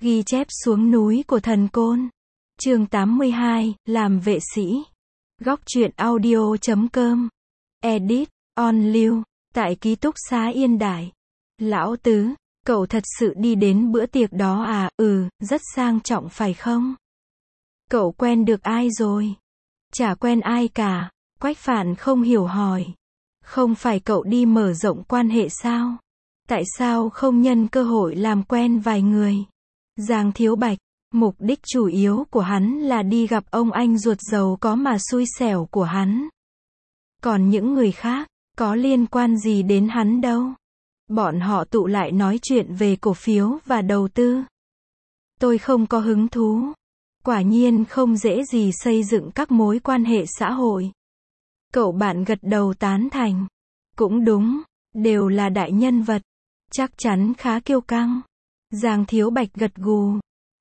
Ghi chép xuống núi của thần côn. Chương 82, làm vệ sĩ. Góc truyện audio.com. Edit, on lưu, tại ký túc xá Yên Đại. Lão Tứ, cậu thật sự đi đến bữa tiệc đó à? Rất sang trọng phải không? Cậu quen được ai rồi? Chả quen ai cả. Quách Phạn không hiểu hỏi. Không phải cậu đi mở rộng quan hệ sao? Tại sao không nhân cơ hội làm quen vài người? Giang Thiếu Bạch, mục đích chủ yếu của hắn là đi gặp ông anh ruột giàu có mà xui xẻo của hắn. Còn những người khác, có liên quan gì đến hắn đâu. Bọn họ tụ lại nói chuyện về cổ phiếu và đầu tư. Tôi không có hứng thú. Quả nhiên không dễ gì xây dựng các mối quan hệ xã hội. Cậu bạn gật đầu tán thành. Cũng đúng, đều là đại nhân vật. Chắc chắn khá kiêu căng. Giang Thiếu Bạch gật gù.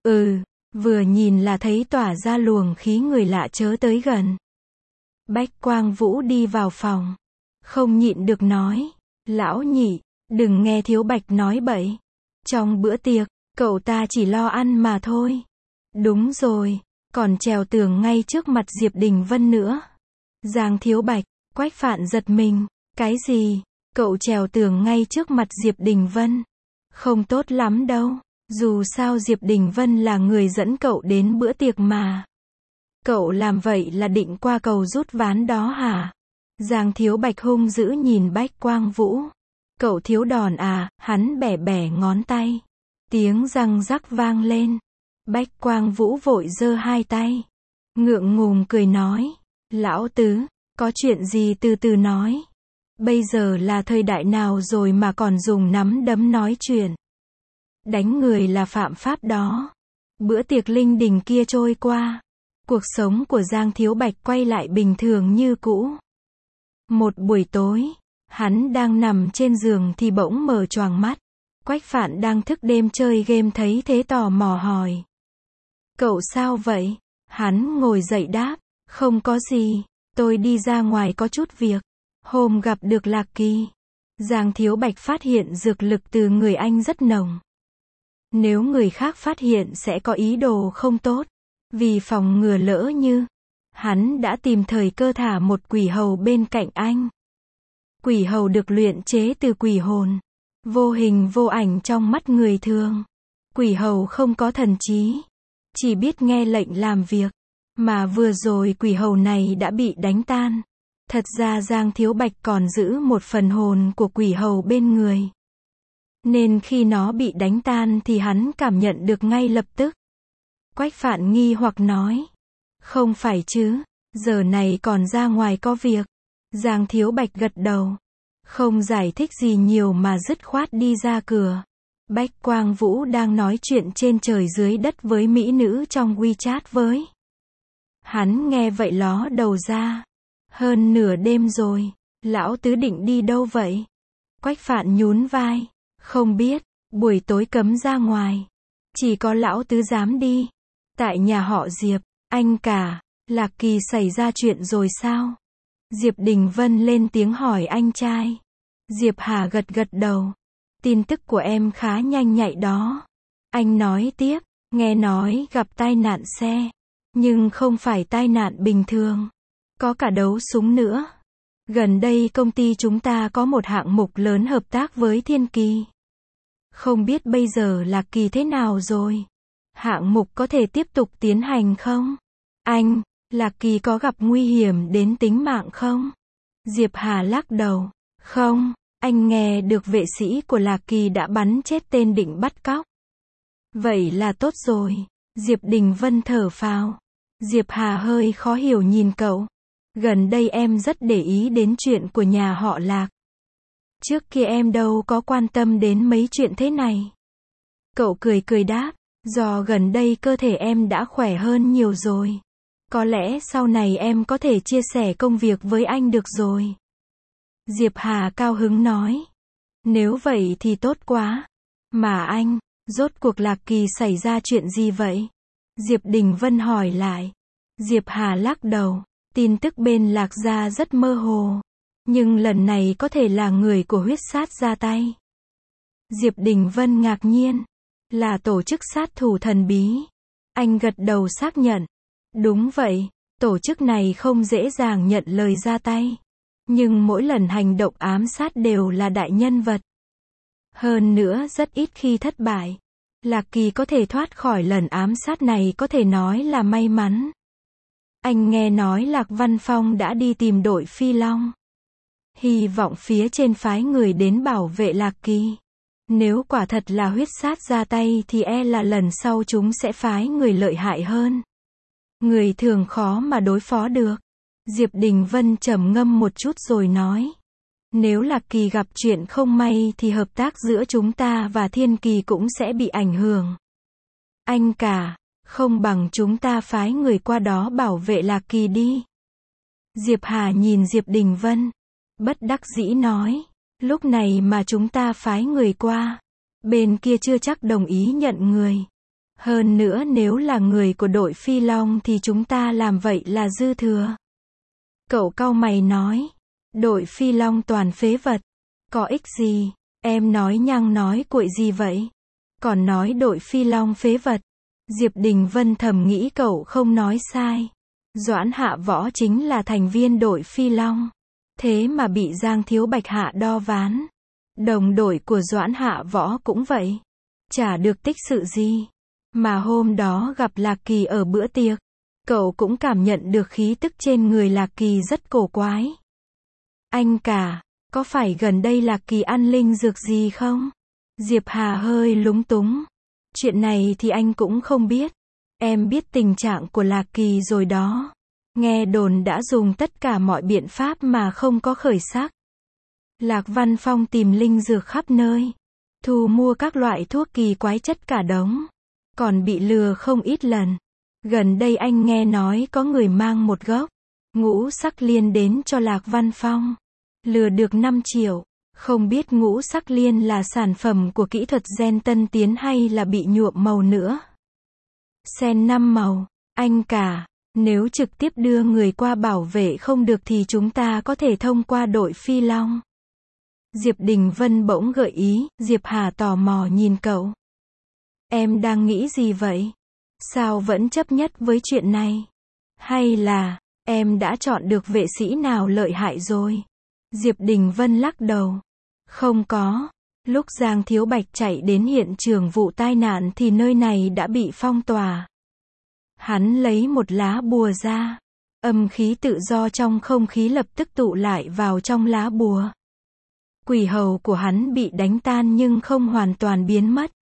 Vừa nhìn là thấy tỏa ra luồng khí người lạ chớ tới gần. Bách Quang Vũ đi vào phòng. Không nhịn được nói. Lão Nhị, đừng nghe Thiếu Bạch nói bậy. Trong bữa tiệc, cậu ta chỉ lo ăn mà thôi. Đúng rồi, còn trèo tường ngay trước mặt Diệp Đình Vân nữa. Giang Thiếu Bạch, Quách Phạn giật mình. Cái gì? Cậu trèo tường ngay trước mặt Diệp Đình Vân? Không tốt lắm đâu. Dù sao Diệp Đình Vân là người dẫn cậu đến bữa tiệc mà. Cậu làm vậy là định qua cầu rút ván đó hả? Giang Thiếu Bạch hung dữ nhìn Bách Quang Vũ. Cậu thiếu đòn à? Hắn bẻ bẻ ngón tay. Tiếng răng rắc vang lên. Bách Quang Vũ vội giơ hai tay. Ngượng ngùng cười nói. Lão Tứ, có chuyện gì từ từ nói. Bây giờ là thời đại nào rồi mà còn dùng nắm đấm nói chuyện. Đánh người là phạm pháp đó. Bữa tiệc linh đình kia trôi qua. Cuộc sống của Giang Thiếu Bạch quay lại bình thường như cũ. Một buổi tối, hắn đang nằm trên giường thì bỗng mở choàng mắt. Quách Phạn đang thức đêm chơi game thấy thế tò mò hỏi. Cậu sao vậy? Hắn ngồi dậy đáp. Không có gì, tôi đi ra ngoài có chút việc. Hôm gặp được Lạc Kỳ. Giang Thiếu Bạch phát hiện dược lực từ người anh rất nồng. Nếu người khác phát hiện sẽ có ý đồ không tốt. Vì phòng ngừa lỡ như, hắn đã tìm thời cơ thả một quỷ hầu bên cạnh anh. Quỷ hầu được luyện chế từ quỷ hồn. Vô hình vô ảnh trong mắt người thường. Quỷ hầu không có thần trí. Chỉ biết nghe lệnh làm việc. Mà vừa rồi quỷ hầu này đã bị đánh tan. Thật ra Giang Thiếu Bạch còn giữ một phần hồn của quỷ hầu bên người. Nên khi nó bị đánh tan thì hắn cảm nhận được ngay lập tức. Quách Phạn nghi hoặc nói. Không phải chứ, giờ này còn ra ngoài có việc. Giang Thiếu Bạch gật đầu. Không giải thích gì nhiều mà dứt khoát đi ra cửa. Bách Quang Vũ đang nói chuyện trên trời dưới đất với mỹ nữ trong WeChat với. Hắn nghe vậy ló đầu ra. Hơn nửa đêm rồi, Lão Tứ định đi đâu vậy? Quách Phạn nhún vai. Không biết, buổi tối cấm ra ngoài. Chỉ có Lão Tứ dám đi. Tại nhà họ Diệp, anh cả, Lạc Kỳ xảy ra chuyện rồi sao? Diệp Đình Vân lên tiếng hỏi anh trai. Diệp Hà gật gật đầu. Tin tức của em khá nhanh nhạy đó. Anh nói tiếp, nghe nói gặp tai nạn xe. Nhưng không phải tai nạn bình thường. Có cả đấu súng nữa. Gần đây công ty chúng ta có một hạng mục lớn hợp tác với Thiên Kỳ. Không biết bây giờ Lạc Kỳ thế nào rồi? Hạng mục có thể tiếp tục tiến hành không? Anh, Lạc Kỳ có gặp nguy hiểm đến tính mạng không? Diệp Hà lắc đầu. Không, anh nghe được vệ sĩ của Lạc Kỳ đã bắn chết tên định bắt cóc. Vậy là tốt rồi. Diệp Đình Vân thở phào. Diệp Hà hơi khó hiểu nhìn cậu. Gần đây em rất để ý đến chuyện của nhà họ Lạc. Trước kia em đâu có quan tâm đến mấy chuyện thế này. Cậu cười cười đáp. Do gần đây cơ thể em đã khỏe hơn nhiều rồi. Có lẽ sau này em có thể chia sẻ công việc với anh được rồi. Diệp Hà cao hứng nói. Nếu vậy thì tốt quá. Mà anh, rốt cuộc Lạc Kỳ xảy ra chuyện gì vậy? Diệp Đình Vân hỏi lại. Diệp Hà lắc đầu. Tin tức bên Lạc gia rất mơ hồ. Nhưng lần này có thể là người của huyết sát ra tay. Diệp Đình Vân ngạc nhiên. Là tổ chức sát thủ thần bí. Anh gật đầu xác nhận. Đúng vậy, tổ chức này không dễ dàng nhận lời ra tay. Nhưng mỗi lần hành động ám sát đều là đại nhân vật. Hơn nữa rất ít khi thất bại. Lạc Kỳ có thể thoát khỏi lần ám sát này có thể nói là may mắn. Anh nghe nói Lạc Văn Phong đã đi tìm đội Phi Long. Hy vọng phía trên phái người đến bảo vệ Lạc Kỳ. Nếu quả thật là huyết sát ra tay thì e là lần sau chúng sẽ phái người lợi hại hơn. Người thường khó mà đối phó được. Diệp Đình Vân trầm ngâm một chút rồi nói. Nếu Lạc Kỳ gặp chuyện không may thì hợp tác giữa chúng ta và Thiên Kỳ cũng sẽ bị ảnh hưởng. Anh cả, không bằng chúng ta phái người qua đó bảo vệ Lạc Kỳ đi. Diệp Hà nhìn Diệp Đình Vân. Bất đắc dĩ nói. Lúc này mà chúng ta phái người qua. Bên kia chưa chắc đồng ý nhận người. Hơn nữa nếu là người của đội Phi Long thì chúng ta làm vậy là dư thừa. Cậu cau mày nói. Đội Phi Long toàn phế vật. Có ích gì? Em nói nhăng nói cuội gì vậy? Còn nói đội Phi Long phế vật. Diệp Đình Vân thầm nghĩ cậu không nói sai. Doãn Hạ Võ chính là thành viên đội Phi Long. Thế mà bị Giang Thiếu Bạch hạ đo ván. Đồng đội của Doãn Hạ Võ cũng vậy. Chả được tích sự gì. Mà hôm đó gặp Lạc Kỳ ở bữa tiệc. Cậu cũng cảm nhận được khí tức trên người Lạc Kỳ rất cổ quái. Anh cả, có phải gần đây Lạc Kỳ ăn linh dược gì không? Diệp Hà hơi lúng túng. Chuyện này thì anh cũng không biết. Em biết tình trạng của Lạc Kỳ rồi đó. Nghe đồn đã dùng tất cả mọi biện pháp mà không có khởi sắc. Lạc Văn Phong tìm linh dược khắp nơi. Thu mua các loại thuốc kỳ quái chất cả đống. Còn bị lừa không ít lần. Gần đây anh nghe nói có người mang một gốc ngũ sắc liên đến cho Lạc Văn Phong. Lừa được 5 triệu. Không biết ngũ sắc liên là sản phẩm của kỹ thuật gen tân tiến hay là bị nhuộm màu nữa. Sen 5 màu. Anh cả, nếu trực tiếp đưa người qua bảo vệ không được thì chúng ta có thể thông qua đội Phi Long. Diệp Đình Vân bỗng gợi ý. Diệp Hà tò mò nhìn cậu. Em đang nghĩ gì vậy? Sao vẫn chấp nhất với chuyện này? Hay là, em đã chọn được vệ sĩ nào lợi hại rồi? Diệp Đình Vân lắc đầu. Không có. Lúc Giang Thiếu Bạch chạy đến hiện trường vụ tai nạn thì nơi này đã bị phong tỏa. Hắn lấy một lá bùa ra. Âm khí tự do trong không khí lập tức tụ lại vào trong lá bùa. Quỷ hầu của hắn bị đánh tan nhưng không hoàn toàn biến mất.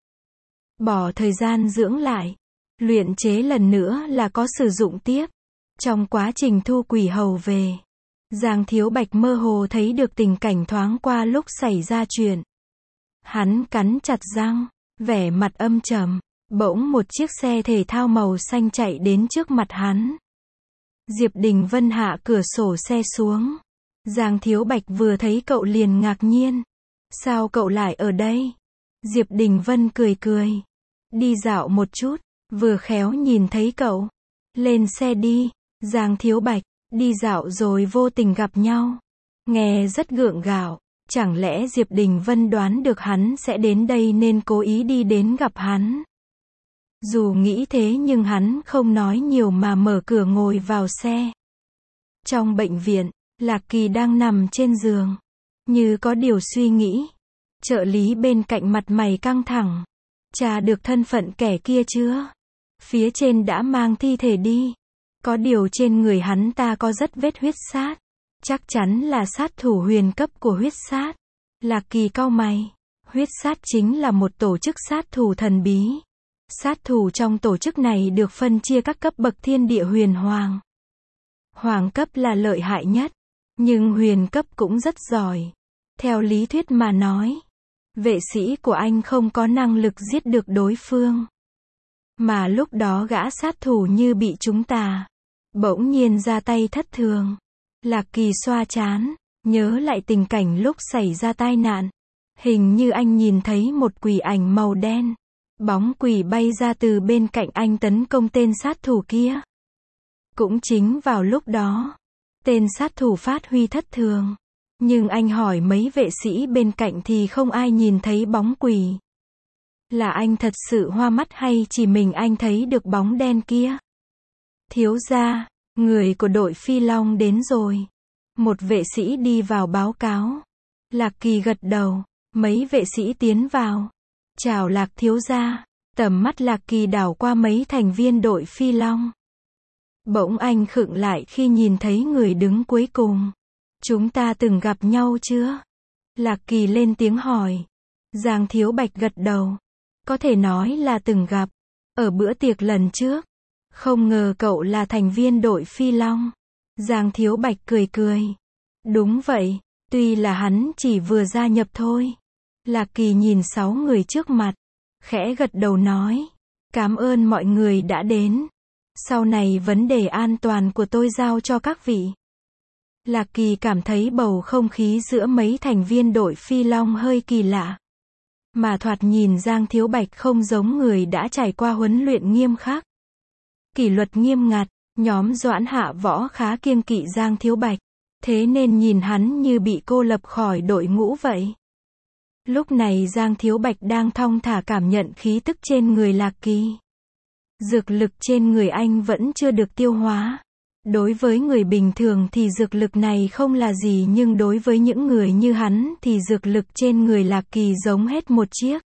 Bỏ thời gian dưỡng lại. Luyện chế lần nữa là có sử dụng tiếp. Trong quá trình thu quỷ hầu về, Giang Thiếu Bạch mơ hồ thấy được tình cảnh thoáng qua lúc xảy ra chuyện. Hắn cắn chặt răng, vẻ mặt âm trầm. Bỗng một chiếc xe thể thao màu xanh chạy đến trước mặt hắn. Diệp Đình Vân hạ cửa sổ xe xuống. Giang Thiếu Bạch vừa thấy cậu liền ngạc nhiên. Sao cậu lại ở đây? Diệp Đình Vân cười cười. Đi dạo một chút, vừa khéo nhìn thấy cậu. Lên xe đi. Giang Thiếu Bạch, đi dạo rồi vô tình gặp nhau. Nghe rất gượng gạo. Chẳng lẽ Diệp Đình Vân đoán được hắn sẽ đến đây nên cố ý đi đến gặp hắn? Dù nghĩ thế nhưng hắn không nói nhiều mà mở cửa ngồi vào xe. Trong bệnh viện, Lạc Kỳ đang nằm trên giường. Như có điều suy nghĩ. Trợ lý bên cạnh mặt mày căng thẳng. Tra được thân phận kẻ kia chưa? Phía trên đã mang thi thể đi. Có điều trên người hắn ta có rất vết huyết sát. Chắc chắn là sát thủ huyền cấp của huyết sát. Lạc Kỳ cau mày. Huyết sát chính là một tổ chức sát thủ thần bí. Sát thủ trong tổ chức này được phân chia các cấp bậc thiên địa huyền hoàng. Hoàng cấp là lợi hại nhất. Nhưng huyền cấp cũng rất giỏi. Theo lý thuyết mà nói, vệ sĩ của anh không có năng lực giết được đối phương. Mà lúc đó gã sát thủ như bị trúng tà. Bỗng nhiên ra tay thất thường. Lạc Kỳ xoa trán, nhớ lại tình cảnh lúc xảy ra tai nạn. Hình như anh nhìn thấy một quỷ ảnh màu đen. Bóng quỷ bay ra từ bên cạnh anh tấn công tên sát thủ kia. Cũng chính vào lúc đó, tên sát thủ phát huy thất thường. Nhưng anh hỏi mấy vệ sĩ bên cạnh thì không ai nhìn thấy bóng quỷ. Là anh thật sự hoa mắt hay chỉ mình anh thấy được bóng đen kia? Thiếu gia, người của đội Phi Long đến rồi. Một vệ sĩ đi vào báo cáo. Lạc Kỳ gật đầu, mấy vệ sĩ tiến vào. Chào Lạc thiếu gia. Tầm mắt Lạc Kỳ đảo qua mấy thành viên đội Phi Long. Bỗng anh khựng lại khi nhìn thấy người đứng cuối cùng. Chúng ta từng gặp nhau chưa? Lạc Kỳ lên tiếng hỏi. Giang Thiếu Bạch gật đầu. Có thể nói là từng gặp. Ở bữa tiệc lần trước. Không ngờ cậu là thành viên đội Phi Long. Giang Thiếu Bạch cười cười. Đúng vậy, tuy là hắn chỉ vừa gia nhập thôi. Lạc Kỳ nhìn 6 người trước mặt. Khẽ gật đầu nói. Cảm ơn mọi người đã đến. Sau này vấn đề an toàn của tôi giao cho các vị. Lạc Kỳ cảm thấy bầu không khí giữa mấy thành viên đội Phi Long hơi kỳ lạ. Mà thoạt nhìn Giang Thiếu Bạch không giống người đã trải qua huấn luyện nghiêm khắc. Kỷ luật nghiêm ngặt, nhóm Doãn Hạ Võ khá kiêng kỵ Giang Thiếu Bạch. Thế nên nhìn hắn như bị cô lập khỏi đội ngũ vậy. Lúc này Giang Thiếu Bạch đang thong thả cảm nhận khí tức trên người Lạc Kỳ. Dược lực trên người anh vẫn chưa được tiêu hóa. Đối với người bình thường thì dược lực này không là gì, nhưng đối với những người như hắn thì dược lực trên người Lạc Kỳ giống hết một chiếc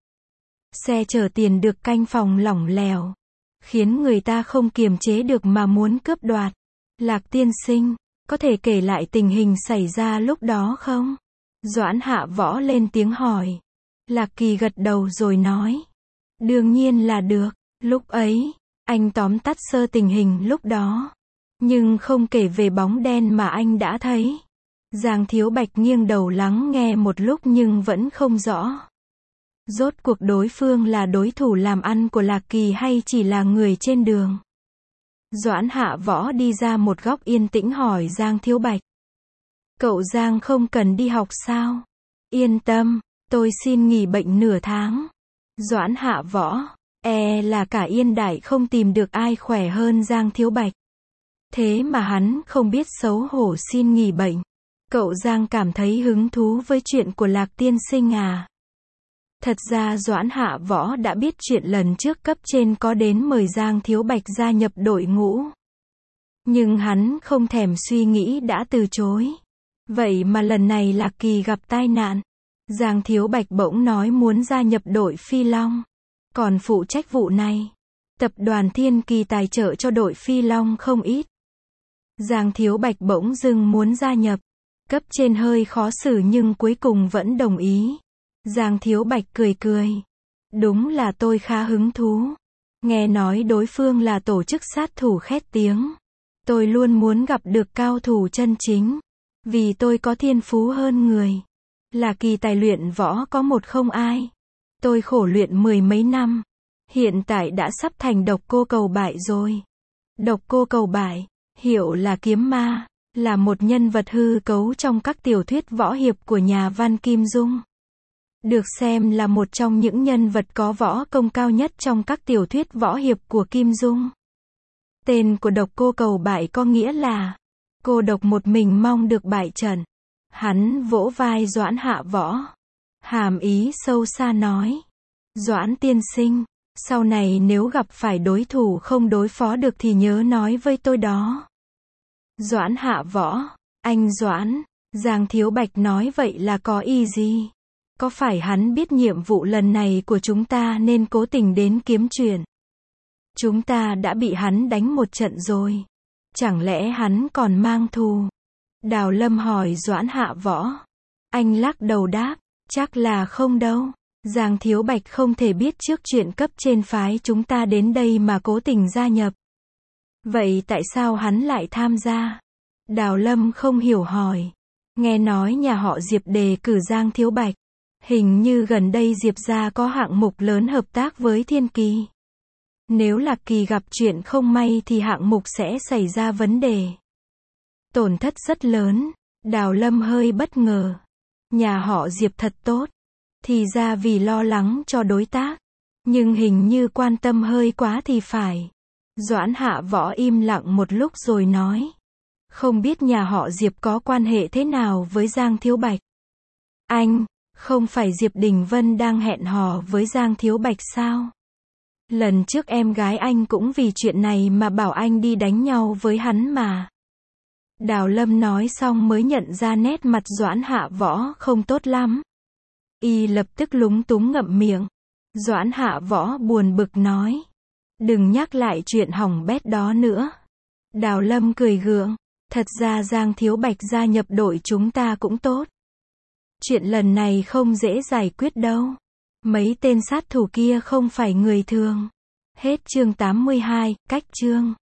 xe chở tiền được canh phòng lỏng lẻo, khiến người ta không kiềm chế được mà muốn cướp đoạt. Lạc tiên sinh, có thể kể lại tình hình xảy ra lúc đó không? Doãn Hạ Võ lên tiếng hỏi. Lạc Kỳ gật đầu rồi nói. Đương nhiên là được. Lúc ấy, anh tóm tắt sơ tình hình lúc đó. Nhưng không kể về bóng đen mà anh đã thấy. Giang Thiếu Bạch nghiêng đầu lắng nghe một lúc nhưng vẫn không rõ. Rốt cuộc đối phương là đối thủ làm ăn của Lạc Kỳ hay chỉ là người trên đường? Doãn Hạ Võ đi ra một góc yên tĩnh hỏi Giang Thiếu Bạch. Cậu Giang không cần đi học sao? Yên tâm, tôi xin nghỉ bệnh nửa tháng. Doãn Hạ Võ, là cả Yên Đại không tìm được ai khỏe hơn Giang Thiếu Bạch. Thế mà hắn không biết xấu hổ xin nghỉ bệnh. Cậu Giang cảm thấy hứng thú với chuyện của Lạc tiên sinh à? Thật ra Doãn Hạ Võ đã biết chuyện lần trước cấp trên có đến mời Giang Thiếu Bạch gia nhập đội ngũ. Nhưng hắn không thèm suy nghĩ đã từ chối. Vậy mà lần này Lạc Kỳ gặp tai nạn. Giang Thiếu Bạch bỗng nói muốn gia nhập đội Phi Long. Còn phụ trách vụ này. Tập đoàn Thiên Kỳ tài trợ cho đội Phi Long không ít. Giang Thiếu Bạch bỗng dưng muốn gia nhập. Cấp trên hơi khó xử nhưng cuối cùng vẫn đồng ý. Giang Thiếu Bạch cười cười. Đúng là tôi khá hứng thú. Nghe nói đối phương là tổ chức sát thủ khét tiếng. Tôi luôn muốn gặp được cao thủ chân chính. Vì tôi có thiên phú hơn người. Là kỳ tài luyện võ có một không ai. Tôi khổ luyện 10 mấy năm. Hiện tại đã sắp thành Độc Cô Cầu Bại rồi. Độc Cô Cầu Bại, hiệu là kiếm ma, là một nhân vật hư cấu trong các tiểu thuyết võ hiệp của nhà văn Kim Dung. Được xem là một trong những nhân vật có võ công cao nhất trong các tiểu thuyết võ hiệp của Kim Dung. Tên của Độc Cô Cầu Bại có nghĩa là cô độc một mình mong được bại trận. Hắn vỗ vai Doãn Hạ Võ. Hàm ý sâu xa nói. Doãn tiên sinh, sau này nếu gặp phải đối thủ không đối phó được thì nhớ nói với tôi đó. Doãn Hạ Võ, anh Doãn, Giang Thiếu Bạch nói vậy là có ý gì? Có phải hắn biết nhiệm vụ lần này của chúng ta nên cố tình đến kiếm chuyện? Chúng ta đã bị hắn đánh một trận rồi. Chẳng lẽ hắn còn mang thù? Đào Lâm hỏi Doãn Hạ Võ. Anh lắc đầu đáp, chắc là không đâu. Giang Thiếu Bạch không thể biết trước chuyện cấp trên phái chúng ta đến đây mà cố tình gia nhập. Vậy tại sao hắn lại tham gia? Đào Lâm không hiểu hỏi. Nghe nói nhà họ Diệp đề cử Giang Thiếu Bạch. Hình như gần đây Diệp gia có hạng mục lớn hợp tác với Thiên Kỳ. Nếu Lạc Kỳ gặp chuyện không may thì hạng mục sẽ xảy ra vấn đề. Tổn thất rất lớn. Đào Lâm hơi bất ngờ. Nhà họ Diệp thật tốt. Thì ra vì lo lắng cho đối tác. Nhưng hình như quan tâm hơi quá thì phải. Doãn Hạ Võ im lặng một lúc rồi nói. Không biết nhà họ Diệp có quan hệ thế nào với Giang Thiếu Bạch. Anh, Không phải Diệp Đình Vân đang hẹn hò với Giang Thiếu Bạch sao? Lần trước em gái anh cũng vì chuyện này mà bảo anh đi đánh nhau với hắn mà. Đào Lâm nói xong mới nhận ra nét mặt Doãn Hạ Võ không tốt lắm. Y lập tức lúng túng ngậm miệng. Doãn Hạ Võ buồn bực nói. Đừng nhắc lại chuyện hỏng bét đó nữa. Đào Lâm cười gượng. Thật ra Giang Thiếu Bạch gia nhập đội chúng ta cũng tốt. Chuyện lần này không dễ giải quyết đâu. Mấy tên sát thủ kia không phải người thường. Hết chương 82, cách chương.